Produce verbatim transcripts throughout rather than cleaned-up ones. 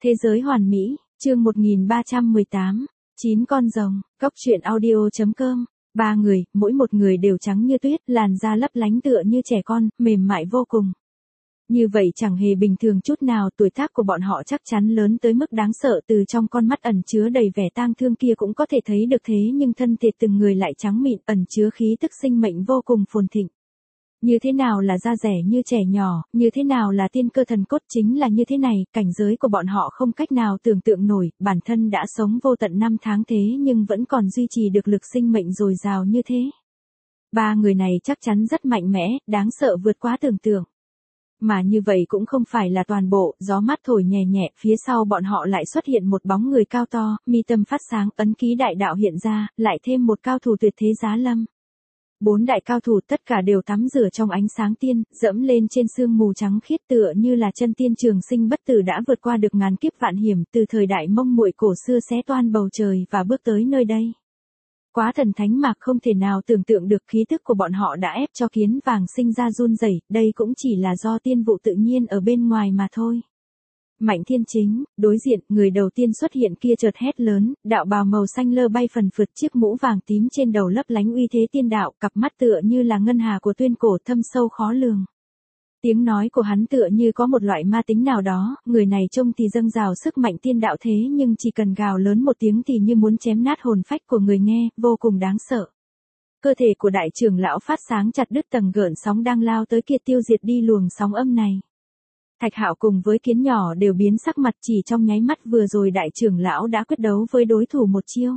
Thế giới hoàn mỹ, chương một nghìn ba trăm mười tám, chín con rồng, cốc truyện audio chấm com. Ba người, mỗi một người đều trắng như tuyết, làn da lấp lánh tựa như trẻ con, mềm mại vô cùng. Như vậy chẳng hề bình thường chút nào, tuổi tác của bọn họ chắc chắn lớn tới mức đáng sợ, từ trong con mắt ẩn chứa đầy vẻ tang thương kia cũng có thể thấy được, thế nhưng thân thể từng người lại trắng mịn, ẩn chứa khí tức sinh mệnh vô cùng phồn thịnh. Như thế nào là da rẻ như trẻ nhỏ, như thế nào là tiên cơ thần cốt, chính là như thế này, cảnh giới của bọn họ không cách nào tưởng tượng nổi, bản thân đã sống vô tận năm tháng thế nhưng vẫn còn duy trì được lực sinh mệnh dồi dào như thế. Ba người này chắc chắn rất mạnh mẽ, đáng sợ vượt quá tưởng tượng. Mà như vậy cũng không phải là toàn bộ, gió mát thổi nhẹ nhẹ, phía sau bọn họ lại xuất hiện một bóng người cao to, mi tâm phát sáng, ấn ký đại đạo hiện ra, lại thêm một cao thủ tuyệt thế giá lâm. Bốn đại cao thủ tất cả đều tắm rửa trong ánh sáng tiên, dẫm lên trên sương mù trắng khiết tựa như là chân tiên trường sinh bất tử đã vượt qua được ngàn kiếp vạn hiểm, từ thời đại Mông Muội cổ xưa xé toan bầu trời và bước tới nơi đây. Quá thần thánh mạc, không thể nào tưởng tượng được, khí tức của bọn họ đã ép cho kiến vàng sinh ra run rẩy, đây cũng chỉ là do tiên vụ tự nhiên ở bên ngoài mà thôi. Mạnh Thiên Chính, đối diện, người đầu tiên xuất hiện kia chợt hét lớn, đạo bào màu xanh lơ bay phần phượt, chiếc mũ vàng tím trên đầu lấp lánh uy thế tiên đạo, cặp mắt tựa như là ngân hà của tuyên cổ, thâm sâu khó lường. Tiếng nói của hắn tựa như có một loại ma tính nào đó, người này trông thì dâng trào sức mạnh tiên đạo thế nhưng chỉ cần gào lớn một tiếng thì như muốn chém nát hồn phách của người nghe, vô cùng đáng sợ. Cơ thể của đại trưởng lão phát sáng chặt đứt tầng gợn sóng đang lao tới kia, tiêu diệt đi luồng sóng âm này. Thạch Hạo cùng với kiến nhỏ đều biến sắc mặt, chỉ trong nháy mắt vừa rồi đại trưởng lão đã quyết đấu với đối thủ một chiêu.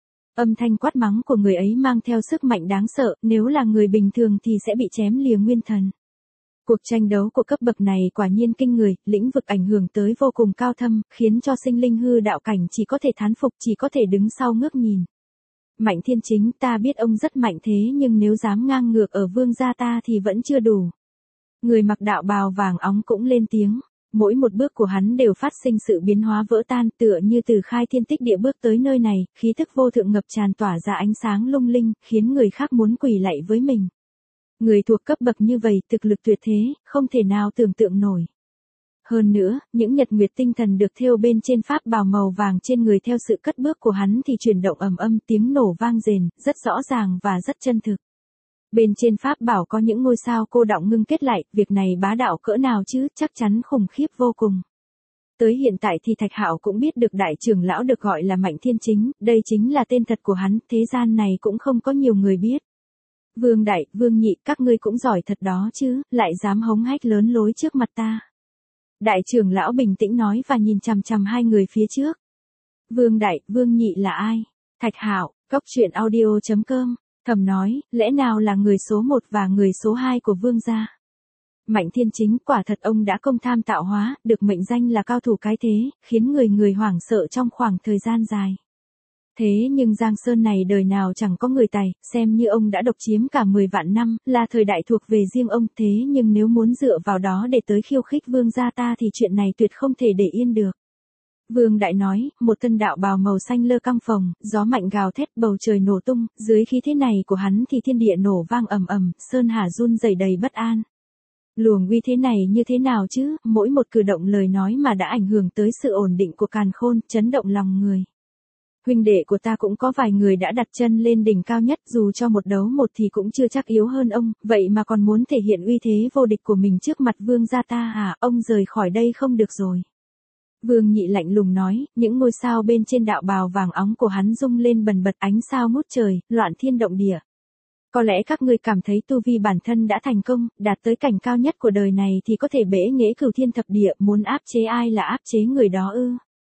Âm thanh quát mắng của người ấy mang theo sức mạnh đáng sợ, nếu là người bình thường thì sẽ bị chém lìa nguyên thần. Cuộc tranh đấu của cấp bậc này quả nhiên kinh người, lĩnh vực ảnh hưởng tới vô cùng cao thâm, khiến cho sinh linh hư đạo cảnh chỉ có thể thán phục, chỉ có thể đứng sau ngước nhìn. Mạnh Thiên Chính, ta biết ông rất mạnh thế nhưng nếu dám ngang ngược ở vương gia ta thì vẫn chưa đủ. Người mặc đạo bào vàng óng cũng lên tiếng, mỗi một bước của hắn đều phát sinh sự biến hóa vỡ tan, tựa như từ khai thiên tích địa bước tới nơi này, khí tức vô thượng ngập tràn tỏa ra ánh sáng lung linh, khiến người khác muốn quỳ lạy với mình. Người thuộc cấp bậc như vậy, thực lực tuyệt thế, không thể nào tưởng tượng nổi. Hơn nữa, những nhật nguyệt tinh thần được thêu bên trên pháp bào màu vàng trên người theo sự cất bước của hắn thì chuyển động ầm ầm, tiếng nổ vang rền, rất rõ ràng và rất chân thực. Bên trên pháp bảo có những ngôi sao cô đọng ngưng kết lại, việc này bá đạo cỡ nào chứ, chắc chắn khủng khiếp vô cùng. Tới hiện tại thì Thạch Hạo cũng biết được đại trưởng lão được gọi là Mạnh Thiên Chính, đây chính là tên thật của hắn, thế gian này cũng không có nhiều người biết. Vương Đại, Vương Nhị, các ngươi cũng giỏi thật đó chứ, lại dám hống hách lớn lối trước mặt ta. Đại trưởng lão bình tĩnh nói và nhìn chằm chằm hai người phía trước. Vương Đại, Vương Nhị là ai? Thạch Hạo, cốc truyện audio chấm com. Thầm nói, lẽ nào là người số một và người số hai của vương gia? Mạnh Thiên Chính, quả thật ông đã công tham tạo hóa, được mệnh danh là cao thủ cái thế, khiến người người hoảng sợ trong khoảng thời gian dài. Thế nhưng Giang Sơn này đời nào chẳng có người tài, xem như ông đã độc chiếm cả mười vạn năm, là thời đại thuộc về riêng ông, thế nhưng nếu muốn dựa vào đó để tới khiêu khích vương gia ta thì chuyện này tuyệt không thể để yên được. Vương Đại nói, một thân đạo bào màu xanh lơ căng phồng, gió mạnh gào thét, bầu trời nổ tung, dưới khí thế này của hắn thì thiên địa nổ vang ầm ầm, sơn hà run rẩy đầy bất an. Luồng uy thế này như thế nào chứ, mỗi một cử động lời nói mà đã ảnh hưởng tới sự ổn định của càn khôn, chấn động lòng người. Huynh đệ của ta cũng có vài người đã đặt chân lên đỉnh cao nhất, dù cho một đấu một thì cũng chưa chắc yếu hơn ông, vậy mà còn muốn thể hiện uy thế vô địch của mình trước mặt vương gia ta à, ông rời khỏi đây không được rồi. Vương Nhị lạnh lùng nói, những ngôi sao bên trên đạo bào vàng óng của hắn rung lên bần bật, ánh sao ngút trời, loạn thiên động địa. Có lẽ các ngươi cảm thấy tu vi bản thân đã thành công, đạt tới cảnh cao nhất của đời này thì có thể bẽ nghễ cửu thiên thập địa, muốn áp chế ai là áp chế người đó ư?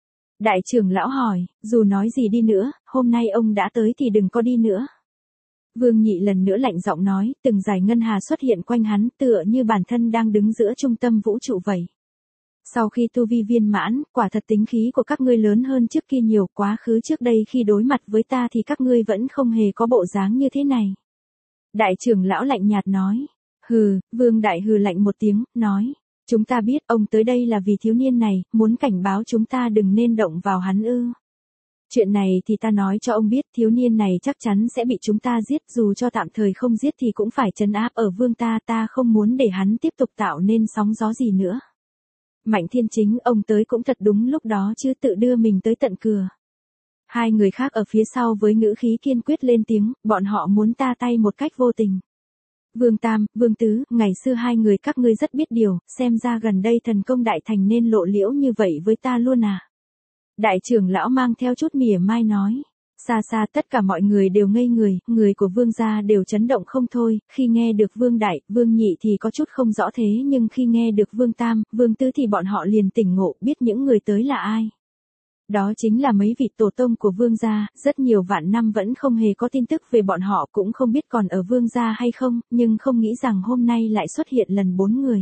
Đại trưởng lão hỏi, dù nói gì đi nữa, hôm nay ông đã tới thì đừng có đi nữa. Vương Nhị lần nữa lạnh giọng nói, từng dải ngân hà xuất hiện quanh hắn, tựa như bản thân đang đứng giữa trung tâm vũ trụ vậy. Sau khi tu vi viên mãn, quả thật tính khí của các ngươi lớn hơn trước kia nhiều, quá khứ trước đây khi đối mặt với ta thì các ngươi vẫn không hề có bộ dáng như thế này. Đại trưởng lão lạnh nhạt nói, hừ, Vương Đại hừ lạnh một tiếng, nói, chúng ta biết ông tới đây là vì thiếu niên này, muốn cảnh báo chúng ta đừng nên động vào hắn ư. Chuyện này thì ta nói cho ông biết, thiếu niên này chắc chắn sẽ bị chúng ta giết, dù cho tạm thời không giết thì cũng phải trấn áp ở vương ta, ta không muốn để hắn tiếp tục tạo nên sóng gió gì nữa. Mạnh Thiên Chính ông tới cũng thật đúng lúc đó chứ, tự đưa mình tới tận cửa. Hai người khác ở phía sau với ngữ khí kiên quyết lên tiếng, bọn họ muốn ta tay một cách vô tình. Vương Tam, Vương Tứ, ngày xưa hai người các ngươi rất biết điều, xem ra gần đây thần công đại thành nên lộ liễu như vậy với ta luôn à. Đại trưởng lão mang theo chút mỉa mai nói. Xa xa tất cả mọi người đều ngây người, người của Vương gia đều chấn động không thôi, khi nghe được Vương Đại, Vương Nhị thì có chút không rõ thế nhưng khi nghe được Vương Tam, Vương Tứ thì bọn họ liền tỉnh ngộ biết những người tới là ai. Đó chính là mấy vị tổ tông của Vương gia, rất nhiều vạn năm vẫn không hề có tin tức về bọn họ, cũng không biết còn ở Vương gia hay không, nhưng không nghĩ rằng hôm nay lại xuất hiện lần bốn người.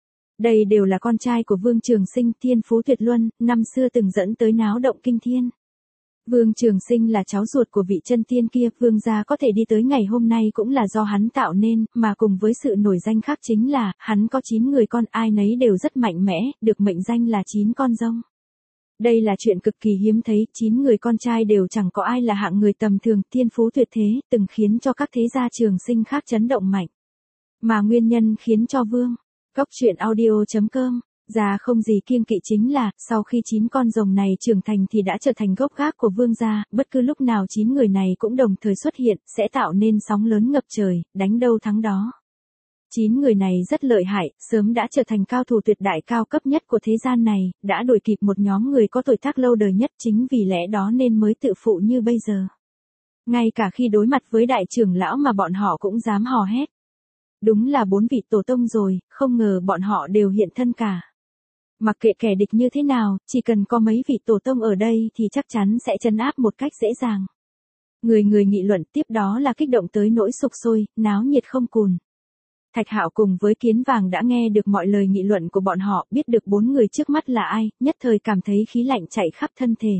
Đây đều là con trai của Vương Trường Sinh, thiên phú tuyệt luân, năm xưa từng dẫn tới náo động kinh thiên. Vương Trường Sinh là cháu ruột của vị chân tiên kia, Vương gia có thể đi tới ngày hôm nay cũng là do hắn tạo nên, mà cùng với sự nổi danh khác chính là, hắn có chín người con, ai nấy đều rất mạnh mẽ, được mệnh danh là chín con rông. Đây là chuyện cực kỳ hiếm thấy, chín người con trai đều chẳng có ai là hạng người tầm thường, thiên phú tuyệt thế, từng khiến cho các thế gia Trường Sinh khác chấn động mạnh. Mà nguyên nhân khiến cho Vương Cốc Truyện Audio chấm com gia không gì kiêng kỵ chính là, sau khi chín con rồng này trưởng thành thì đã trở thành gốc gác của Vương gia, bất cứ lúc nào chín người này cũng đồng thời xuất hiện, sẽ tạo nên sóng lớn ngập trời, đánh đâu thắng đó. Chín người này rất lợi hại, sớm đã trở thành cao thủ tuyệt đại cao cấp nhất của thế gian này, đã đuổi kịp một nhóm người có tuổi tác lâu đời nhất, chính vì lẽ đó nên mới tự phụ như bây giờ. Ngay cả khi đối mặt với đại trưởng lão mà bọn họ cũng dám hò hét. Đúng là bốn vị tổ tông rồi, không ngờ bọn họ đều hiện thân cả. Mặc kệ kẻ địch như thế nào, chỉ cần có mấy vị tổ tông ở đây thì chắc chắn sẽ trấn áp một cách dễ dàng. Người người nghị luận, tiếp đó là kích động tới nỗi sục sôi, náo nhiệt không cùn. Thạch Hạo cùng với Kiến Vàng đã nghe được mọi lời nghị luận của bọn họ, biết được bốn người trước mắt là ai, nhất thời cảm thấy khí lạnh chạy khắp thân thể.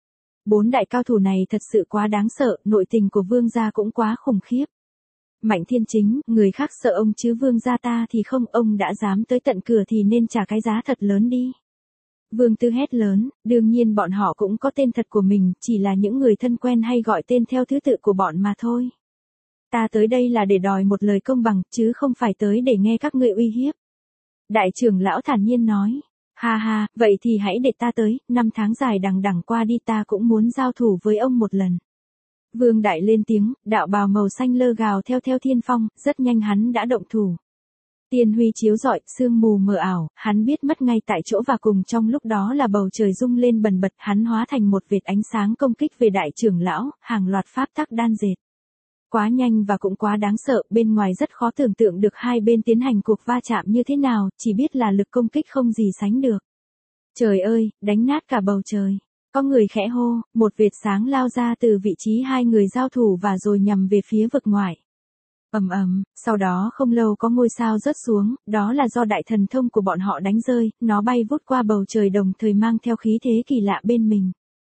Bốn đại cao thủ này thật sự quá đáng sợ, nội tình của Vương gia cũng quá khủng khiếp. Mạnh Thiên Chính, người khác sợ ông chứ Vương gia ta thì không, ông đã dám tới tận cửa thì nên trả cái giá thật lớn đi. Vương Tư hét lớn, đương nhiên bọn họ cũng có tên thật của mình, chỉ là những người thân quen hay gọi tên theo thứ tự của bọn mà thôi. Ta tới đây là để đòi một lời công bằng, chứ không phải tới để nghe các ngươi uy hiếp. Đại trưởng lão thản nhiên nói, ha ha, vậy thì hãy để ta tới, năm tháng dài đằng đẵng qua đi ta cũng muốn giao thủ với ông một lần. Vương Đại lên tiếng, đạo bào màu xanh lơ gào theo theo thiên phong, rất nhanh hắn đã động thủ. Tiên huy chiếu rọi, sương mù mờ ảo, hắn biết mất ngay tại chỗ và cùng trong lúc đó là bầu trời rung lên bần bật, hắn hóa thành một vệt ánh sáng công kích về đại trưởng lão, hàng loạt pháp tắc đan dệt. Quá nhanh và cũng quá đáng sợ, bên ngoài rất khó tưởng tượng được hai bên tiến hành cuộc va chạm như thế nào, chỉ biết là lực công kích không gì sánh được. Trời ơi, đánh nát cả bầu trời. Có người khẽ hô, một vệt sáng lao ra từ vị trí hai người giao thủ và rồi nhằm về phía vực ngoại. Ầm ầm, sau đó không lâu có ngôi sao rớt xuống, đó là do đại thần thông của bọn họ đánh rơi, nó bay vút qua bầu trời đồng thời mang theo khí thế kỳ lạ bên mình.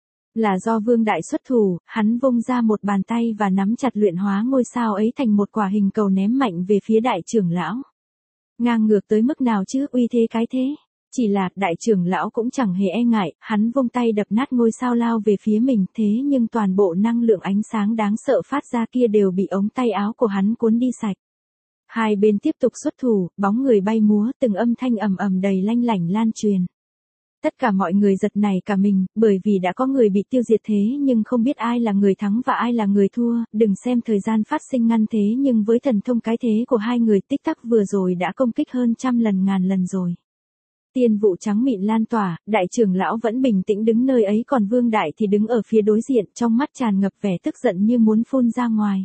Là do Vương Đại xuất thủ, hắn vung ra một bàn tay và nắm chặt luyện hóa ngôi sao ấy thành một quả hình cầu ném mạnh về phía đại trưởng lão. Ngang ngược tới mức nào chứ, uy thế cái thế. Chỉ là, đại trưởng lão cũng chẳng hề e ngại, hắn vung tay đập nát ngôi sao lao về phía mình, thế nhưng toàn bộ năng lượng ánh sáng đáng sợ phát ra kia đều bị ống tay áo của hắn cuốn đi sạch. Hai bên tiếp tục xuất thủ, bóng người bay múa, từng âm thanh ầm ầm đầy lanh lảnh lan truyền. Tất cả mọi người giật nảy cả mình, bởi vì đã có người bị tiêu diệt thế nhưng không biết ai là người thắng và ai là người thua, đừng xem thời gian phát sinh ngăn thế nhưng với thần thông cái thế của hai người tích tắc vừa rồi đã công kích hơn trăm lần ngàn lần rồi. Tiên vụ trắng mịn lan tỏa, đại trưởng lão vẫn bình tĩnh đứng nơi ấy còn Vương Đại thì đứng ở phía đối diện trong mắt tràn ngập vẻ tức giận như muốn phun ra ngoài.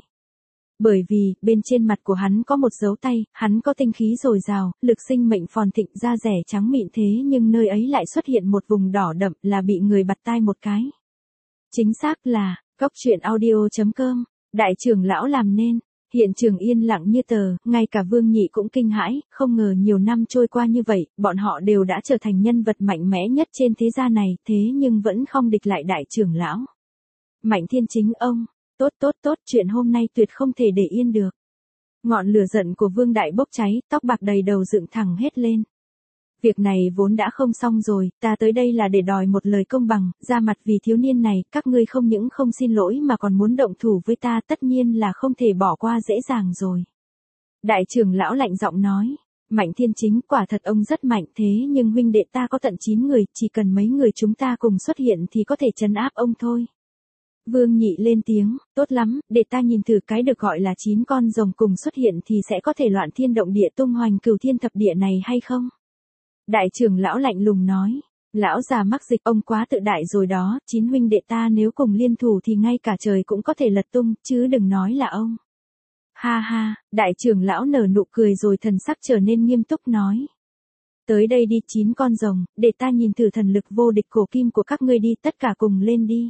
Bởi vì, bên trên mặt của hắn có một dấu tay, hắn có tinh khí dồi dào, lực sinh mệnh phồn thịnh da rẻ trắng mịn thế nhưng nơi ấy lại xuất hiện một vùng đỏ đậm là bị người bặt tai một cái. Chính xác là, Cốc Truyện Audio chấm com, đại trưởng lão làm nên. Hiện trường yên lặng như tờ, ngay cả Vương Nhị cũng kinh hãi, không ngờ nhiều năm trôi qua như vậy, bọn họ đều đã trở thành nhân vật mạnh mẽ nhất trên thế gian này, thế nhưng vẫn không địch lại đại trưởng lão. Mạnh Thiên Chính ông, tốt tốt tốt, chuyện hôm nay tuyệt không thể để yên được. Ngọn lửa giận của Vương Đại bốc cháy, tóc bạc đầy đầu dựng thẳng hết lên. Việc này vốn đã không xong rồi, ta tới đây là để đòi một lời công bằng, ra mặt vì thiếu niên này, các ngươi không những không xin lỗi mà còn muốn động thủ với ta, tất nhiên là không thể bỏ qua dễ dàng rồi. Đại trưởng lão lạnh giọng nói, Mạnh Thiên Chính, quả thật ông rất mạnh, thế nhưng huynh đệ ta có tận chín người, chỉ cần mấy người chúng ta cùng xuất hiện thì có thể trấn áp ông thôi. Vương Nhị lên tiếng, tốt lắm, để ta nhìn thử cái được gọi là chín con rồng cùng xuất hiện thì sẽ có thể loạn thiên động địa tung hoành cửu thiên thập địa này hay không? Đại trưởng lão lạnh lùng nói, lão già mắc dịch, ông quá tự đại rồi đó, chín huynh đệ ta nếu cùng liên thủ thì ngay cả trời cũng có thể lật tung, chứ đừng nói là ông. Ha ha, đại trưởng lão nở nụ cười rồi thần sắc trở nên nghiêm túc nói. Tới đây đi chín con rồng, để ta nhìn thử thần lực vô địch cổ kim của các ngươi đi, tất cả cùng lên đi.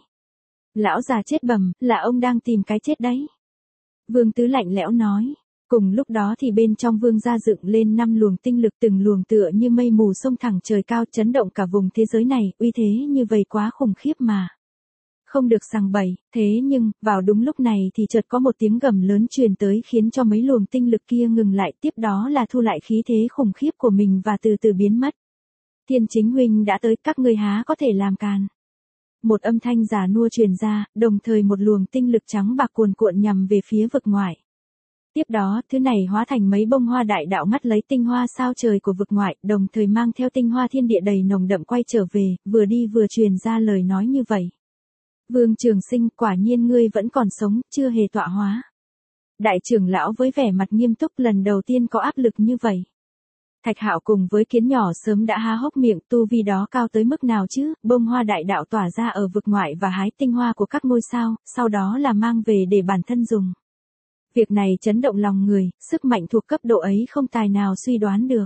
Lão già chết bầm, là ông đang tìm cái chết đấy. Vương Tứ lạnh lẽo nói. Cùng lúc đó thì bên trong vương gia dựng lên năm luồng tinh lực, từng luồng tựa như mây mù xông thẳng trời cao, chấn động cả vùng thế giới này, uy thế như vậy quá khủng khiếp mà. Không được sằng bậy, thế nhưng, vào đúng lúc này thì chợt có một tiếng gầm lớn truyền tới khiến cho mấy luồng tinh lực kia ngừng lại, tiếp đó là thu lại khí thế khủng khiếp của mình và từ từ biến mất. Thiên Chính huynh đã tới, các ngươi há có thể làm càn. Một âm thanh già nua truyền ra, đồng thời một luồng tinh lực trắng bạc cuồn cuộn nhằm về phía vực ngoại. Tiếp đó, thứ này hóa thành mấy bông hoa đại đạo ngắt lấy tinh hoa sao trời của vực ngoại, đồng thời mang theo tinh hoa thiên địa đầy nồng đậm quay trở về, vừa đi vừa truyền ra lời nói như vậy. Vương Trường Sinh, quả nhiên ngươi vẫn còn sống, chưa hề tọa hóa. Đại trưởng lão với vẻ mặt nghiêm túc lần đầu tiên có áp lực như vậy. Thạch Hạo cùng với Kiến Nhỏ sớm đã há hốc miệng, tu vi đó cao tới mức nào chứ, bông hoa đại đạo tỏa ra ở vực ngoại và hái tinh hoa của các ngôi sao, sau đó là mang về để bản thân dùng. Việc này chấn động lòng người, sức mạnh thuộc cấp độ ấy không tài nào suy đoán được.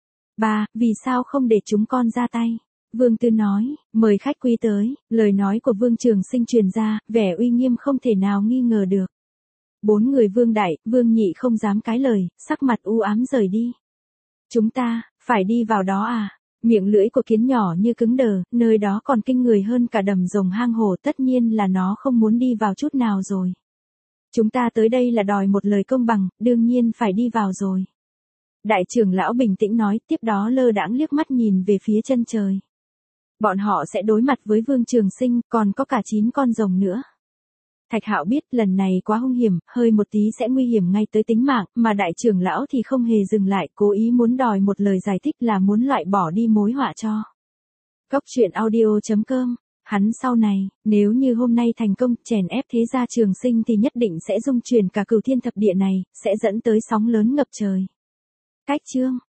Ba, vì sao không để chúng con ra tay? Vương Tư nói, mời khách quý tới, lời nói của Vương Trường Sinh truyền ra, vẻ uy nghiêm không thể nào nghi ngờ được. Bốn người Vương Đại, Vương Nhị không dám cãi lời, sắc mặt u ám rời đi. Chúng ta, phải đi vào đó à? Miệng lưỡi của Kiến Nhỏ như cứng đờ, nơi đó còn kinh người hơn cả đầm rồng hang hổ, tất nhiên là nó không muốn đi vào chút nào rồi. Chúng ta tới đây là đòi một lời công bằng, đương nhiên phải đi vào rồi. Đại trưởng lão bình tĩnh nói, tiếp đó lơ đãng liếc mắt nhìn về phía chân trời. Bọn họ sẽ đối mặt với Vương Trường Sinh, còn có cả chín con rồng nữa. Thạch Hạo biết lần này quá hung hiểm, hơi một tí sẽ nguy hiểm ngay tới tính mạng, mà đại trưởng lão thì không hề dừng lại, cố ý muốn đòi một lời giải thích là muốn loại bỏ đi mối họa cho. Cốc truyện audio chấm com. Hắn sau này, nếu như hôm nay thành công chèn ép thế gia Trường Sinh thì nhất định sẽ dung chuyển cả cửu thiên thập địa này, sẽ dẫn tới sóng lớn ngập trời. Cách chương